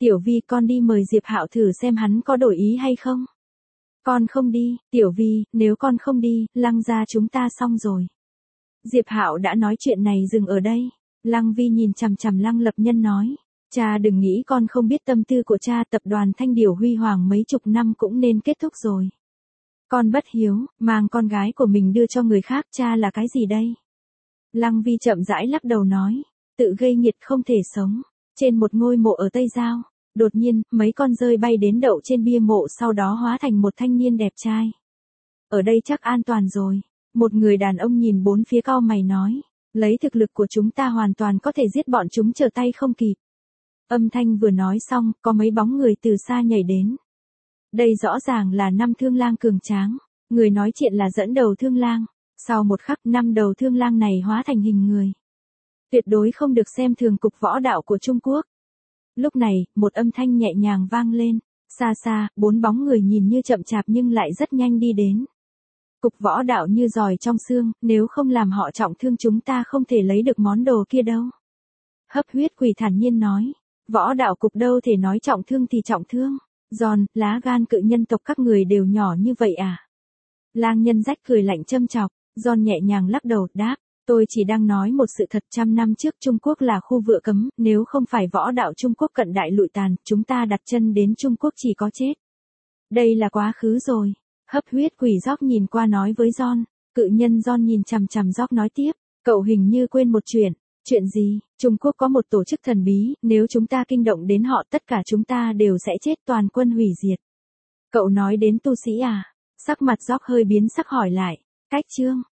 Tiểu Vi con đi mời Diệp Hạo thử xem hắn có đổi ý hay không. Con không đi, Tiểu Vi, nếu con không đi, Lăng gia chúng ta xong rồi. Diệp Hạo đã nói chuyện này dừng ở đây. Lăng Vi nhìn chằm chằm Lăng Lập Nhân nói. Cha đừng nghĩ con không biết tâm tư của cha, tập đoàn Thanh Điểu huy hoàng mấy chục năm cũng nên kết thúc rồi. Con bất hiếu, mang con gái của mình đưa cho người khác, cha là cái gì đây? Lăng Vi chậm rãi lắc đầu nói. Tự gây nghiệt không thể sống. Trên một ngôi mộ ở Tây Giao, đột nhiên, mấy con dơi bay đến đậu trên bia mộ, sau đó hóa thành một thanh niên đẹp trai. Ở đây chắc an toàn rồi. Một người đàn ông nhìn bốn phía cau mày nói. Lấy thực lực của chúng ta hoàn toàn có thể giết bọn chúng trở tay không kịp. Âm thanh vừa nói xong, có mấy bóng người từ xa nhảy đến. Đây rõ ràng là 5 thương lang cường tráng. Người nói chuyện là dẫn đầu thương lang. Sau một khắc, 5 đầu thương lang này hóa thành hình người. Tuyệt đối không được xem thường cục võ đạo của Trung Quốc. Lúc này, một âm thanh nhẹ nhàng vang lên. Xa xa, 4 bóng người nhìn như chậm chạp nhưng lại rất nhanh đi đến. Cục võ đạo như giòi trong xương, nếu không làm họ trọng thương chúng ta không thể lấy được món đồ kia đâu. Hấp huyết quỷ thản nhiên nói. Võ đạo cục đâu thể nói trọng thương thì trọng thương. Giòn, lá gan cự nhân tộc các người đều nhỏ như vậy à? Lang nhân rách cười lạnh châm chọc. Giòn nhẹ nhàng lắc đầu, đáp. Tôi chỉ đang nói một sự thật, 100 năm trước Trung Quốc là khu vựa cấm, nếu không phải võ đạo Trung Quốc cận đại lụi tàn, chúng ta đặt chân đến Trung Quốc chỉ có chết. Đây là quá khứ rồi. Hấp huyết quỷ Gióc nhìn qua nói với John. Cự nhân John nhìn chằm chằm Gióc nói tiếp. Cậu hình như quên một chuyện. Chuyện gì? Trung Quốc có một tổ chức thần bí, nếu chúng ta kinh động đến họ tất cả chúng ta đều sẽ chết, toàn quân hủy diệt. Cậu nói đến tu sĩ à? Sắc mặt Gióc hơi biến sắc hỏi lại. Cách chương.